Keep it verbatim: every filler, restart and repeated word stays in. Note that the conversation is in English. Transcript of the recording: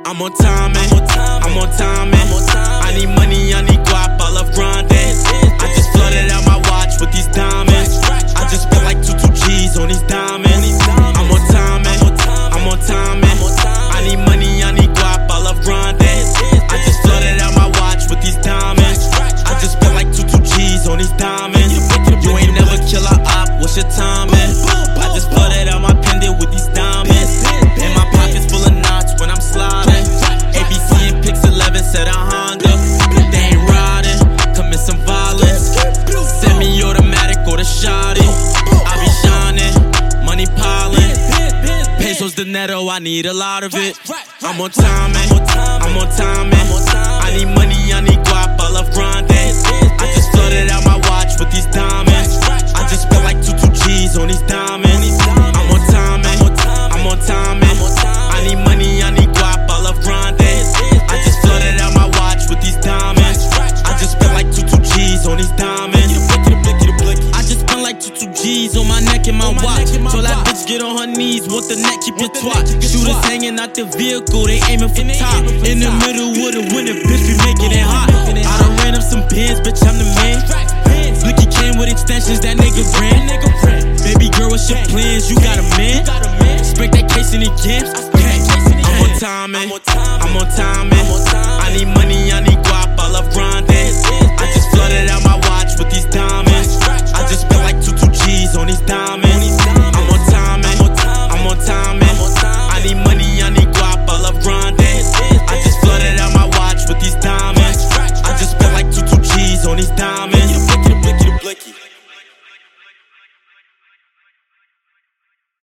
I'm on timing, I'm on timing. I need money, I need guap, I love grinding. I just flooded out my watch with these diamonds. I just spent like two two G's on these diamonds. I'm on timing, I'm on timing. I need money, I need guap, I love grinding. I just flooded out my watch with these diamonds. I just spent like two two G's on these diamonds. You ain't never kill a op, what's your timing? I just flooded out my pendant with these diamonds. And my pockets full of knots when I'm sliding. A B C and Pix eleven said a Honda. They ain't riding, commit some violence. Semi-automatic or the shotty. I be shining, money piling. Pesos dinero, I need a lot of it. I'm on timing, I'm on timing. I need money, I need guap, I love grinding. I just flooded out my watch with these diamonds. I just spent like two two G's on these diamonds. I'm on timing, I'm on timing. I need money, I need guap, I love grinding. I just flooded out my watch with these diamonds. I just spent like two two G's on these diamonds. I just spent like two two G's on my neck and my watch. Told that bitch get on her knees, want the neck, keep your twat. Shooters hanging out the vehicle, they aiming for top. In the middle of the winter, bitch, we making it hot. I done ran up some bins, bitch, I'm the man. Blicky came with extensions, that nigga ran. Baby girl, what's your plans? You got a man? Spank that case in the games. I'm on timing, I'm on timing. I need money, I need guap, I love grinding. I just flooded out my watch with these diamonds. I just spent like two two G's on these diamonds. I'm on timing, I'm on timing. I need money, I need guap, I love grinding. I just flooded out my watch with these diamonds. I just spent like two two G's on these diamonds.